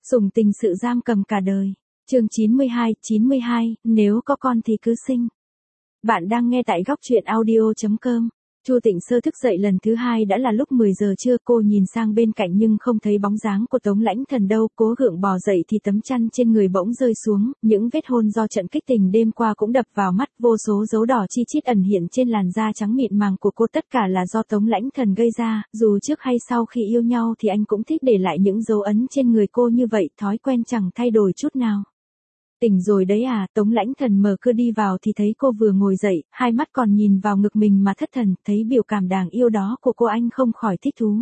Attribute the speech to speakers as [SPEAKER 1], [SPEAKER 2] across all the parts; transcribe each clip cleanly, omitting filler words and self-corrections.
[SPEAKER 1] Sủng tình sự giam cầm cả đời. Chương 92, nếu có con thì cứ sinh. Bạn đang nghe tại góc truyện audio.com. Chu Tịnh Sơ thức dậy lần thứ hai đã là lúc 10 giờ trưa, cô nhìn sang bên cạnh nhưng không thấy bóng dáng của Tống Lãnh Thần đâu, cố gượng bò dậy thì tấm chăn trên người bỗng rơi xuống, những vết hôn do trận kích tình đêm qua cũng đập vào mắt, vô số dấu đỏ chi chít ẩn hiện trên làn da trắng mịn màng của cô, tất cả là do Tống Lãnh Thần gây ra, dù trước hay sau khi yêu nhau thì anh cũng thích để lại những dấu ấn trên người cô như vậy, thói quen chẳng thay đổi chút nào. Tỉnh rồi đấy à, Tống Lãnh Thần mở cửa đi vào thì thấy cô vừa ngồi dậy, hai mắt còn nhìn vào ngực mình mà thất thần, thấy biểu cảm đáng yêu đó của cô anh không khỏi thích thú.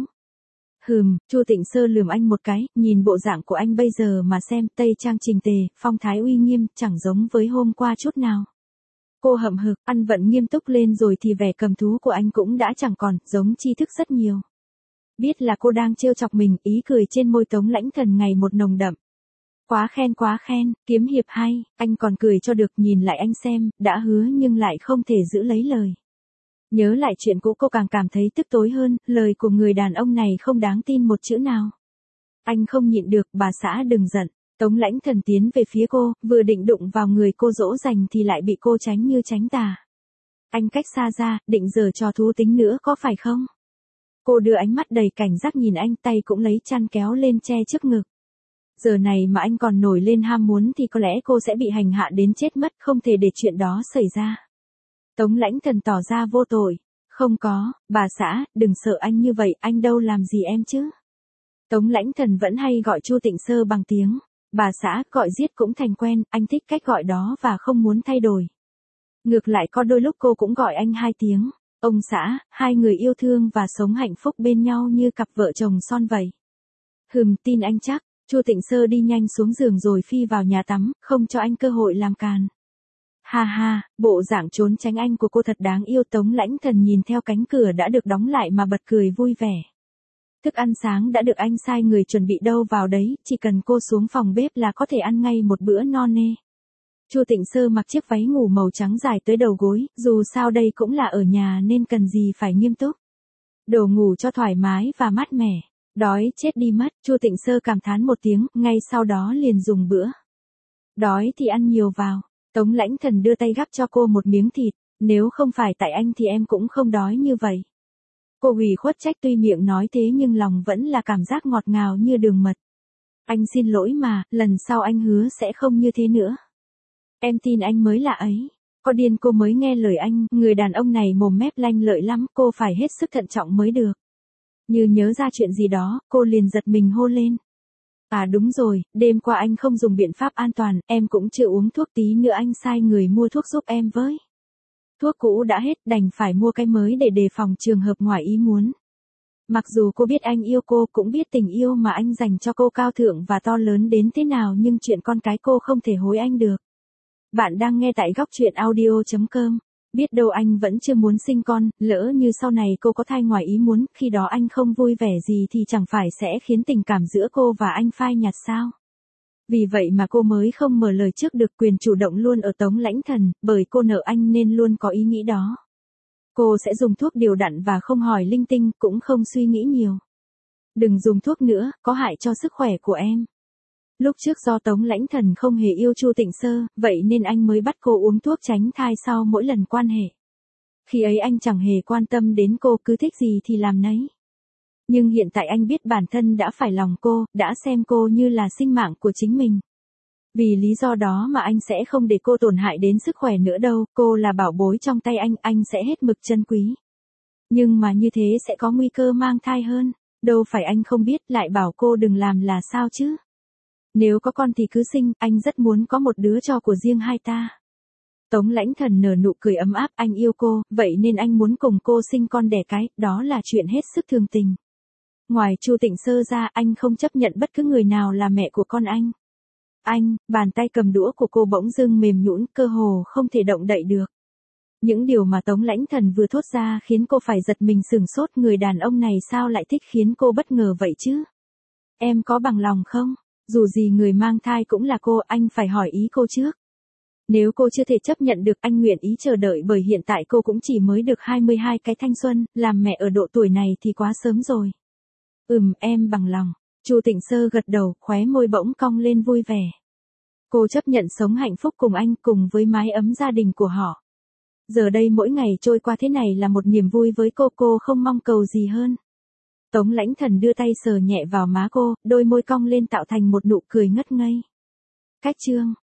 [SPEAKER 1] Chu Tịnh Sơ lườm anh một cái, nhìn bộ dạng của anh bây giờ mà xem, tây trang chỉnh tề, phong thái uy nghiêm, chẳng giống với hôm qua chút nào. Cô hậm hực, ăn vận nghiêm túc lên rồi thì vẻ cầm thú của anh cũng đã chẳng còn, giống tri thức rất nhiều. Biết là cô đang trêu chọc mình, ý cười trên môi Tống Lãnh Thần ngày một nồng đậm. Quá khen, kiếm hiệp hay, anh còn cười cho được, nhìn lại anh xem, đã hứa nhưng lại không thể giữ lấy lời. Nhớ lại chuyện cũ cô càng cảm thấy tức tối hơn, lời của người đàn ông này không đáng tin một chữ nào. Anh không nhịn được, bà xã đừng giận. Tống Lãnh Thần tiến về phía cô, vừa định đụng vào người cô dỗ dành thì lại bị cô tránh như tránh tà. Anh cách xa ra, định giở trò thú tính nữa có phải không? Cô đưa ánh mắt đầy cảnh giác nhìn anh, tay cũng lấy chăn kéo lên che trước ngực. Giờ này mà anh còn nổi lên ham muốn thì có lẽ cô sẽ bị hành hạ đến chết mất, không thể để chuyện đó xảy ra. Tống Lãnh Thần tỏ ra vô tội. Không có, bà xã, đừng sợ anh như vậy, anh đâu làm gì em chứ. Tống Lãnh Thần vẫn hay gọi Chu Tịnh Sơ bằng tiếng bà xã, gọi giết cũng thành quen, anh thích cách gọi đó và không muốn thay đổi. Ngược lại có đôi lúc cô cũng gọi anh hai tiếng ông xã, hai người yêu thương và sống hạnh phúc bên nhau như cặp vợ chồng son vậy. Tin anh chắc. Chu Tịnh Sơ đi nhanh xuống giường rồi phi vào nhà tắm, không cho anh cơ hội làm càn. Ha, bộ dạng trốn tránh anh của cô thật đáng yêu. Tống Lãnh Thần nhìn theo cánh cửa đã được đóng lại mà bật cười vui vẻ. Thức ăn sáng đã được anh sai người chuẩn bị đâu vào đấy, chỉ cần cô xuống phòng bếp là có thể ăn ngay một bữa no nê. Chu Tịnh Sơ mặc chiếc váy ngủ màu trắng dài tới đầu gối, dù sao đây cũng là ở nhà nên cần gì phải nghiêm túc. Đồ ngủ cho thoải mái và mát mẻ. Đói chết đi mất, Chu Tịnh Sơ cảm thán một tiếng, ngay sau đó liền dùng bữa. Đói thì ăn nhiều vào. Tống Lãnh Thần đưa tay gắp cho cô một miếng thịt, nếu không phải tại anh thì em cũng không đói như vậy. Cô ủy khuất trách, tuy miệng nói thế nhưng lòng vẫn là cảm giác ngọt ngào như đường mật. Anh xin lỗi mà, lần sau anh hứa sẽ không như thế nữa. Em tin anh mới lạ ấy. Có điên cô mới nghe lời anh, người đàn ông này mồm mép lanh lợi lắm, cô phải hết sức thận trọng mới được. Như nhớ ra chuyện gì đó, cô liền giật mình hô lên. À đúng rồi, đêm qua anh không dùng biện pháp an toàn, em cũng chưa uống thuốc, tí nữa anh sai người mua thuốc giúp em với. Thuốc cũ đã hết, đành phải mua cái mới để đề phòng trường hợp ngoài ý muốn. Mặc dù cô biết anh yêu cô, cũng biết tình yêu mà anh dành cho cô cao thượng và to lớn đến thế nào, nhưng chuyện con cái cô không thể hối anh được. Bạn đang nghe tại góc truyện audio.com. Biết đâu anh vẫn chưa muốn sinh con, lỡ như sau này cô có thai ngoài ý muốn, khi đó anh không vui vẻ gì thì chẳng phải sẽ khiến tình cảm giữa cô và anh phai nhạt sao? Vì vậy mà cô mới không mở lời trước được, quyền chủ động luôn ở Tống Lãnh Thần, bởi cô nợ anh nên luôn có ý nghĩ đó. Cô sẽ dùng thuốc điều đặn và không hỏi linh tinh, cũng không suy nghĩ nhiều. Đừng dùng thuốc nữa, có hại cho sức khỏe của em. Lúc trước do Tống Lãnh Thần không hề yêu Chu Tịnh Sơ, vậy nên anh mới bắt cô uống thuốc tránh thai sau mỗi lần quan hệ. Khi ấy anh chẳng hề quan tâm đến cô, cứ thích gì thì làm nấy. Nhưng hiện tại anh biết bản thân đã phải lòng cô, đã xem cô như là sinh mạng của chính mình. Vì lý do đó mà anh sẽ không để cô tổn hại đến sức khỏe nữa đâu, cô là bảo bối trong tay anh sẽ hết mực trân quý. Nhưng mà như thế sẽ có nguy cơ mang thai hơn, đâu phải anh không biết, lại bảo cô đừng làm là sao chứ. Nếu có con thì cứ sinh, anh rất muốn có một đứa cho của riêng hai ta. Tống Lãnh Thần nở nụ cười ấm áp, anh yêu cô, vậy nên anh muốn cùng cô sinh con đẻ cái, đó là chuyện hết sức thường tình. Ngoài Chu Tịnh Sơ ra, anh không chấp nhận bất cứ người nào là mẹ của con anh. Bàn tay cầm đũa của cô bỗng dưng mềm nhũn, cơ hồ không thể động đậy được. Những điều mà Tống Lãnh Thần vừa thốt ra khiến cô phải giật mình sửng sốt, người đàn ông này sao lại thích khiến cô bất ngờ vậy chứ? Em có bằng lòng không? Dù gì người mang thai cũng là cô, anh phải hỏi ý cô trước. Nếu cô chưa thể chấp nhận được, anh nguyện ý chờ đợi, bởi hiện tại cô cũng chỉ mới được 22 cái thanh xuân, làm mẹ ở độ tuổi này thì quá sớm rồi. Em bằng lòng. Chu Tịnh Sơ gật đầu, khóe môi bỗng cong lên vui vẻ. Cô chấp nhận sống hạnh phúc cùng anh, cùng với mái ấm gia đình của họ. Giờ đây mỗi ngày trôi qua thế này là một niềm vui với cô không mong cầu gì hơn. Tống Lãnh Thần đưa tay sờ nhẹ vào má cô, đôi môi cong lên tạo thành một nụ cười ngất ngây. Cách chương